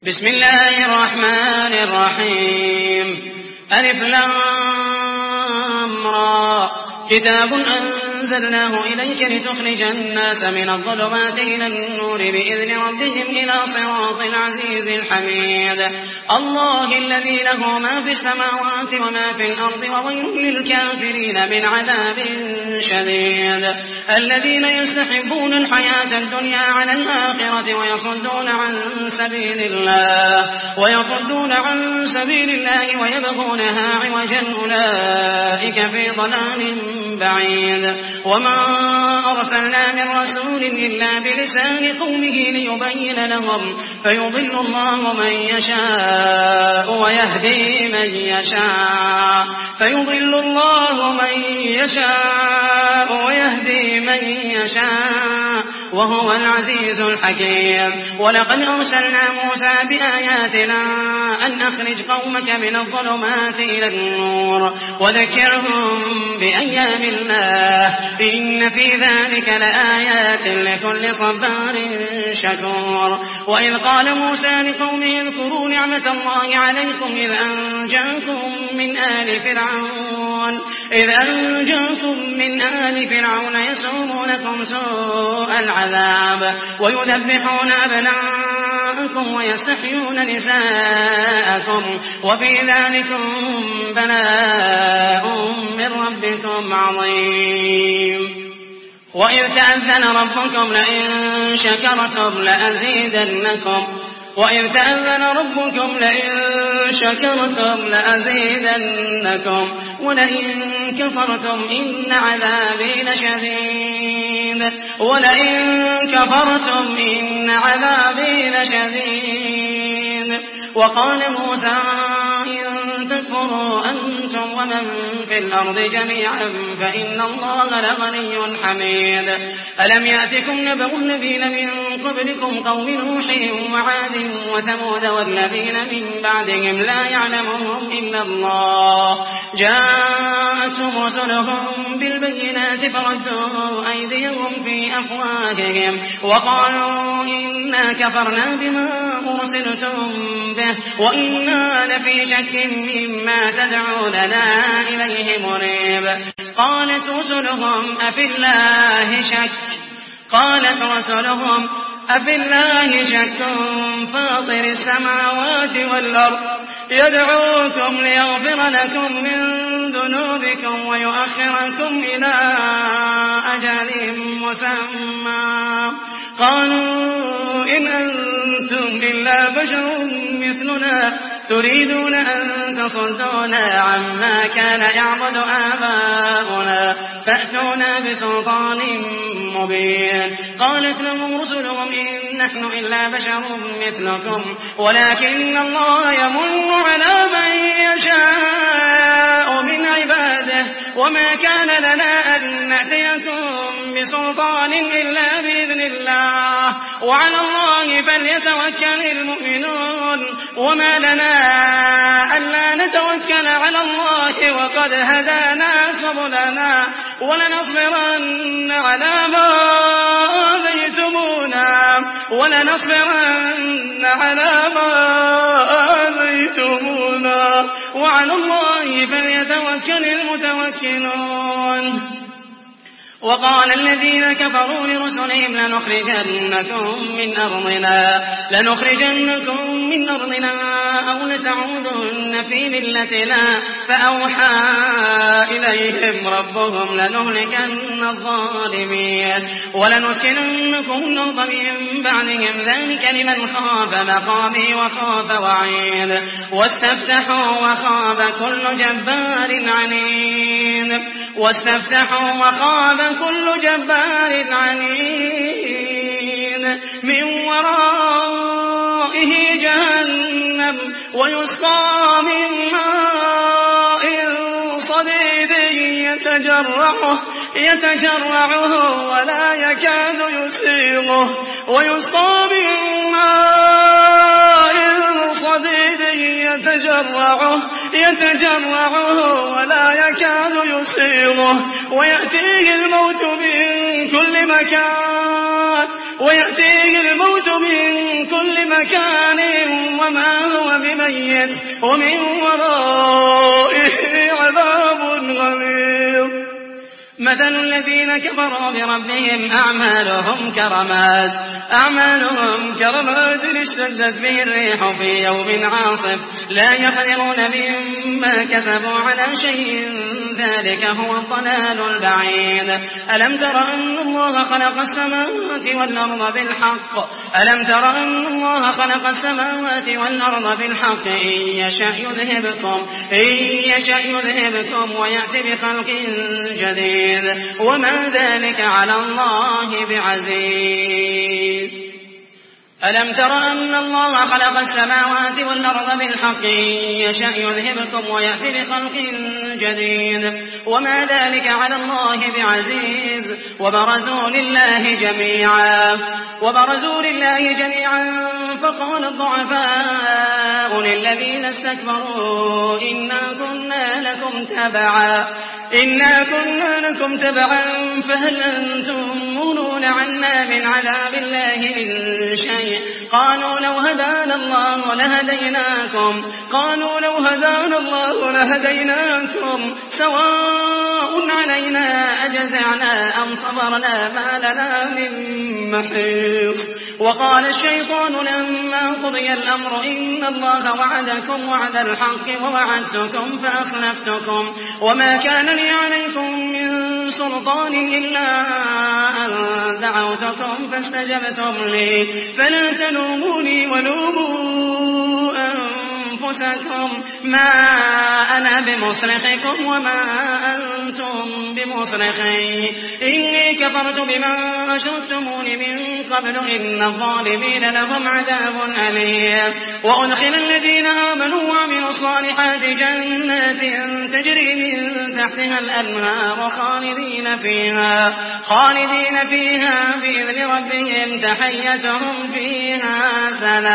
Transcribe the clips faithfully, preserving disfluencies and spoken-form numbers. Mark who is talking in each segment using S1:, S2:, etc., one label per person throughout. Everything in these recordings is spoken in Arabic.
S1: بسم الله الرحمن الرحيم ألف لام را كتاب أنزلناه إليك لتخرج الناس من الظلمات إلى النور بإذن ربهم إلى صراط العزيز الحميد الله الذي له ما في السماوات وما في الأرض وويل للكافرين من عذاب شديد الذين يستحبون الحياة الدنيا على الآخرة ويصدون عن سبيل الله ويصدون عن سبيل الله ويبغونها عوجا أولئك في ضلال بعيد وما أرسلنا من رسول إلا بلسان قومه ليبين لهم فيضل الله من يشاء ويهدي من يشاء فيضل الله من يشاء ويهدي من يشاء وهو العزيز الحكيم ولقد أرسلنا موسى بآياتنا أن أخرج قومك من الظلمات إلى النور وذكرهم بأيام الله إن في ذلك لآيات لكل صبار شكور وإذ قال موسى لقومه اذكروا نعمة الله عليكم إذ أنجاكم من آل فرعون إذ أنجاكم من آل فرعون يسومونكم سوء العذاب ويذبحون أبناءكم ويستحيون نساءكم وفي ذلكم بلاء من ربكم عظيم وإذ تأذن ربكم لئن شكرتم لأزيدنكم وإذ تأذن ربكم لئن شكرتم لأزيدنكم ولئن كفرتم إن عذابي لشديد ولئن كفرتم إن عذابي لشديد وقال موسى إن تكفروا أنتم ومن في الأرض جميعا فإن الله لغني حميد ألم يأتكم نبأ الذين من قبلكم قوم نوح وعاد وثمود والذين من بعدهم لا يعلمهم إلا الله جاءتهم رسلهم بالبينات فردوا أيديهم في أفواههم وقالوا إنا كفرنا بما أرسلتم به وإنا لفي شك مما تدعوننا إليه مريب قالت رسلهم أفي الله شك قالت رسلهم أفي الله شك فاطر السماوات والأرض يدعوكم ليغفر لكم من ذنوبكم ويؤخركم إلى أجل مسمى قالوا إن أنتم إلا بشر مثلنا تريدون أن تصدونا عما كان يعبد آباؤنا فأتونا بسلطان مبين قالت لهم رسلهم إن نحن إلا بشر مثلكم ولكن الله يمن على من يشاء من عباده وما كان لنا أن نأتيكم بسلطان إلا بإذن الله وعلى الله فليتوكل المؤمنون وما لنا ألا نتوكل على الله وقد هدانا سبلنا ولنصبرن على ما آذيتمونا ولنصبرن على ما آذيتمونا وعلى الله فليتوكل المتوكلون وقال الذين كفروا لرسلهم لنخرجنكم من أرضنا لنخرجنكم من أرضنا أو لتعودن في ملتنا فأوحى إليهم ربهم لنهلكن الظالمين ولنسكننكم الأرض من بعدهم ذلك لمن خاف مقامي وخاف وعيد واستفتحوا وخاب كل جبار عنيد واستفتحوا وخاب كل جبار عنيد من ورائه جهنم ويسقى من ماء صديد يتجرعه يتجرعه ولا يكاد يسيغه ويسقى من ماء صديد يتجرعه يتجرعه ولا يكاد يسيغه ويأتيه الموت من كل مكان ويأتيه الموت من كل مكان وما هو بميت ومن ورائه عذاب غليظ. مثل الذين كفروا بربهم أعمالهم كرماد أعمالهم كرماد اشتدت به الريح في يوم عاصف لا يقدرون مما كسبوا على شيء ذلك هو الضلال البعيد. ألم تر أن الله خلق السماوات والأرض بالحق ألم تر أن الله خلق السماوات والأرض بالحق إن يشأ يذهبكم إن يشأ يذهبكم ويأتي بخلق جديد وما ذلك على الله بعزيز. ألم تر أن الله خلق السماوات والأرض بالحق إن يشأ يذهبكم ويأتي بخلق جديد وما ذلك على الله بعزيز. وبرزوا لله جميعا وبرزوا لله جميعا فقال الضعفاء للذين استكبروا إنا كنا لكم تبعا إنا كنا لكم تبعا فهل أنتم مغنون عنا من عذاب الله من شيء قالوا لو هدانا الله لهديناكم قالوا لو هدانا الله لهديناكم سواء علينا أجزعنا أم صبرنا ما لنا من محيص. وقال الشيطان لما قضي الأمر إن الله وعدكم وعد الحق ووعدتكم فأخلفتكم وما كان لي عليكم من سلطان إلا أن دعوتكم فاستجبتم لي فلا تلوموني ولوموا أنفسكم ما أنا بمصرخكم وما أنتم بمصرخي إني كفرت بما أشركتمون من قبل إن الظالمين لهم عذاب أليم. وأدخل الذين آمنوا وعملوا الصالحات جنات تجري من تحتها الأنهار خالدين فيها خالدين فيها بإذن ربهم تحيتهم فيها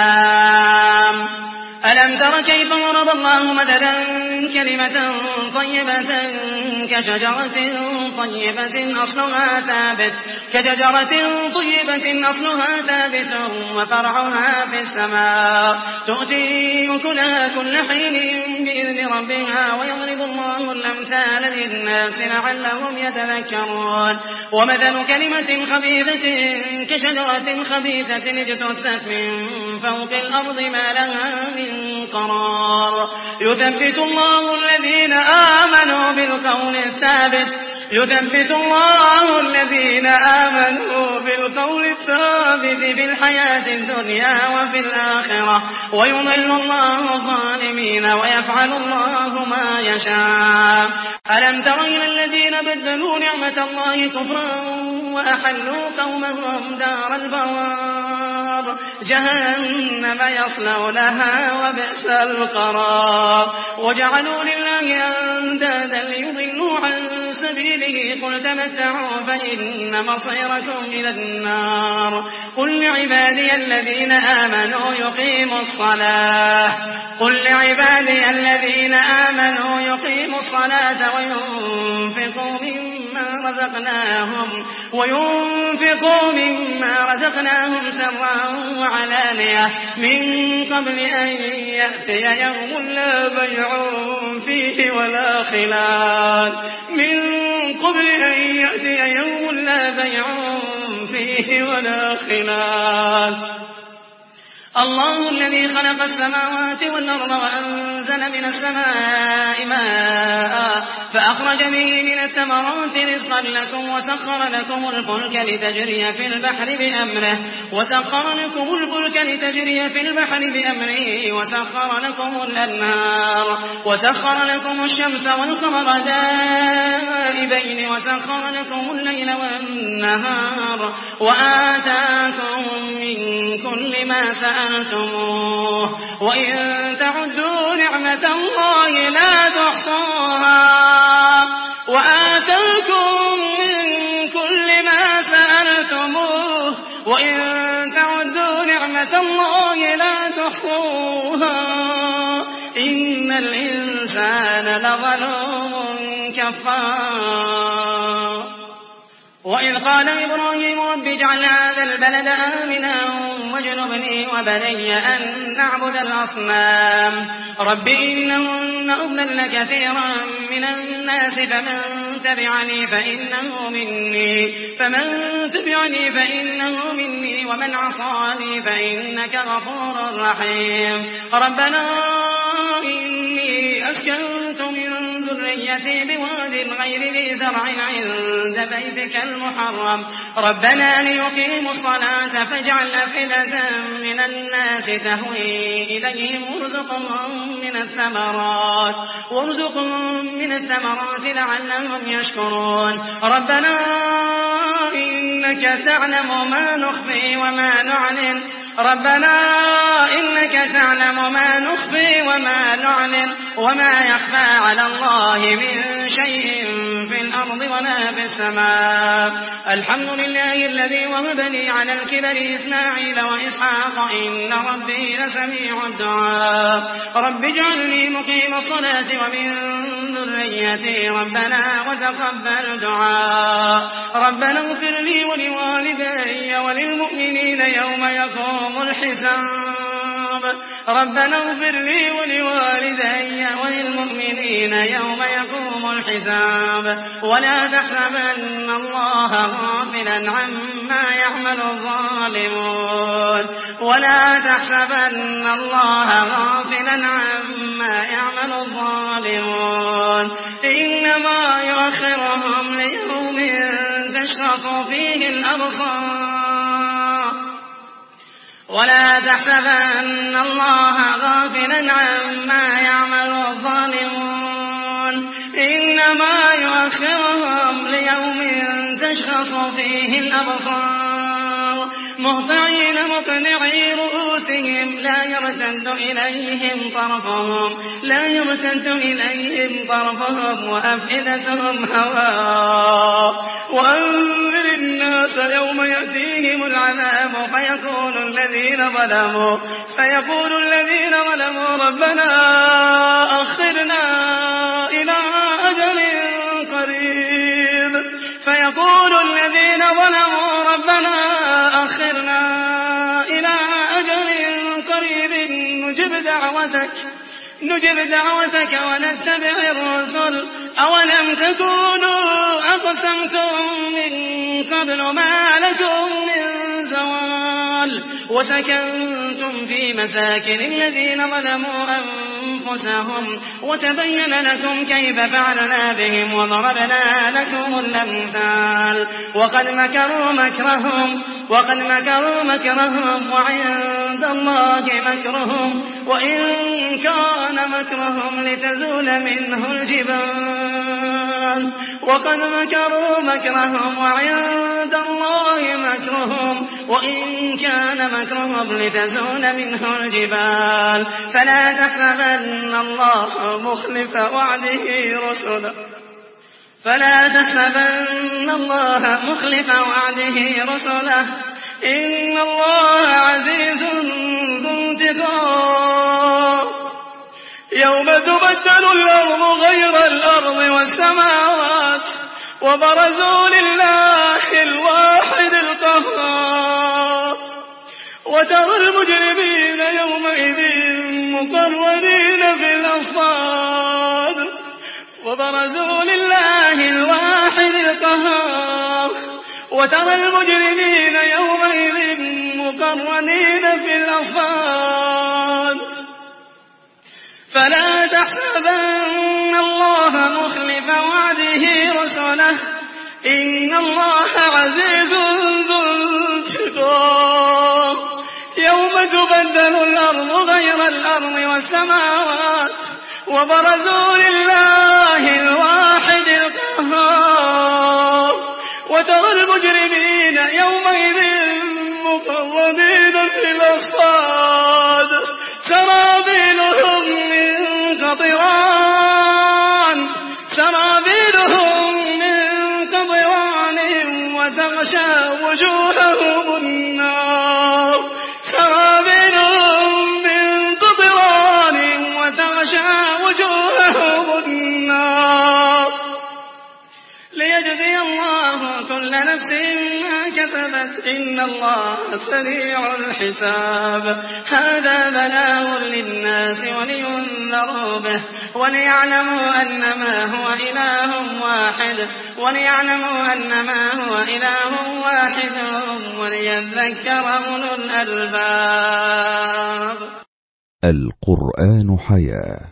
S1: سلام. ألم تر كيف ضرب الله مثلا كلمة طيبة كشجرة طيبة أصلها ثابت كشجرة طيبة أصلها ثابت وفرعها في السماء تؤتي أكلها كل حين بإذن ربها ويضرب الله الأمثال للناس لعلهم يتذكرون. ومثل كلمة خبيثة كشجرة خبيثة اجتثت من فوق الأرض ما لها من قرار يثبت الله الذين آمنوا بالقول الثابت يثبت الله الذين آمنوا بالقول الثابت في الحياة الدنيا وفي الآخرة ويضل الله الظالمين ويفعل الله ما يشاء. ألم تر إلى الذين بدلوا نعمة الله كفرا وأحلوا قومهم دار البوار جهنم يصلونها وبئس القرار وجعلوا لله أندادا ليضلوا عن سبيله قل تمتعوا فإن مصيركم إلى النار. قل لعبادي الذين آمنوا يقيموا الصلاة قل لعبادي الذين آمنوا يقيموا الصلاة وينفقوا مما رزقناهم وينفقوا مما رزقناهم سرا وعلانية من قبل أن يأتي يوم لا بيع فيه ولا خلال من قبل أن يأتي يوم لا بيع فيه ولا خلال. الله الذي خلق السماوات والأرض وأنزل من السماء ماء فأخرج به من الثمرات رزقا لكم وسخر لكم الفلك لتجري في البحر بأمره وسخر لكم الفلك لتجري في البحر بأمره وسخر لكم الأنهار وسخر لكم الشمس والقمر دائبين وسخر لكم الليل والنهار وآتاكم من كل ما سألتموه وإن تعدوا نعمة الله لا تحصوها وآتاكم من كل ما سألتموه وإن تعدوا نعمة الله لا تحصوها إن الإنسان لظلوم كفار. وإذ قال إبراهيم رب اجعل هذا البلد آمنا واجنبني وبني أن نعبد الأصنام رب إنهن أضللن كثيرا من الناس فمن تبعني فإنه مني فمن تبعني فإنه مني ومن عصاني فإنك غفور رحيم ربنا إني أسكنت من ذريتي بواد غير ذي زرع عند بيتك المحرم ربنا ليقيموا الصلاة فاجعل أفئدة من الناس تهوي إليهم وارزقهم من الثمرات وارزقهم من الثمرات لعلهم يشكرون ربنا إنك تعلم ما نخفي وما نعلن ربنا إنك تعلم ما نخفي وما نعلن وما يخفى على الله من شيء في الأرض ولا في السماء الحمد لله الذي وهب لي على الكبر إسماعيل وإسحاق إن ربي لسميع الدعاء رب اجعلني مقيم الصلاة ومن ذريتي ربنا وتقبل دعاء ربنا اغفر لي ولوالدي وللمؤمنين يوم يقوم الحساب ربنا اغفر لي ولوالدي وللمؤمنين يوم يقوم الحساب ولا تحسبن الله غافلا عما يعمل الظالمون ولا تحسبن الله غافلا عما يعمل الظالمون إنما يؤخرهم ليوم تشخص فيه الأبصار ولا تحسبن الله غافلا عما يعمل الظالمون إنما يؤخرهم ليوم تشخص فيه الأبصار مهطعين مقنعي رؤوسهم لا يرتد إليهم طرفهم لا يرتد إليهم طرفهم وأفئدتهم هواء وأنذر الناس يوم يأتيهم العذاب فيقول الذين ظلموا فيقول الذين ظلموا ربنا أخرنا إلى أجل قريب فيقول الذين ظلموا ربنا أخرنا إلى أجل قريب نجب دعوتك نجب دعوتك ونتبع الرسل أولم تكونوا أقسمتم من قبل ما لكم من زوال وسكنتم في مساكن الذين ظلموا أنفسهم وتبين لكم كيف فعلنا بهم وضربنا لكم الأمثال وقد مكروا مكرهم وقد مكروا مكرهم وعند الله مكرهم وإن كان مكرهم لتزول منه الجبال وقد مكروا مكرهم وعند الله مكرهم وإن كان مكرهم لتزول منه الجبال فلا تحسبن الله مخلف وعده رسله فلا تحسبن الله مخلف وعده رسله إن الله عزيز ذو انتقام يوم تبدل الأرض غير الأرض والسماوات وبرزوا لله الواحد القهار وترى المجرمين يومئذ مقرنين في الأصفاد وبرزوا لله الواحد القهار وترى المجرمين يومئذ مقرنين في الأصفاد فلا تحسبن الله مخلف وعده رسله إن الله عزيز ذو انتقام يوم تبدل الأرض غير الأرض والسماوات وبرزوا لله الواحد القهار وترى المجرمين يومئذ مقرنين في الأصفاد سرابيلهم من قطران سرابيلهم من قطران وتغشى وجوههم النار سرابيلهم من قطران وتغشى وجوههم النار ليجزي الله كل نفس ما كسبت إن الله سريع الحساب. هذا بلاغ للناس ولينذروا به وليعلموا أنما هو إله واحد وليعلموا أنما هو إله واحد وليذكر أولو الألباب.
S2: القرآن حياة.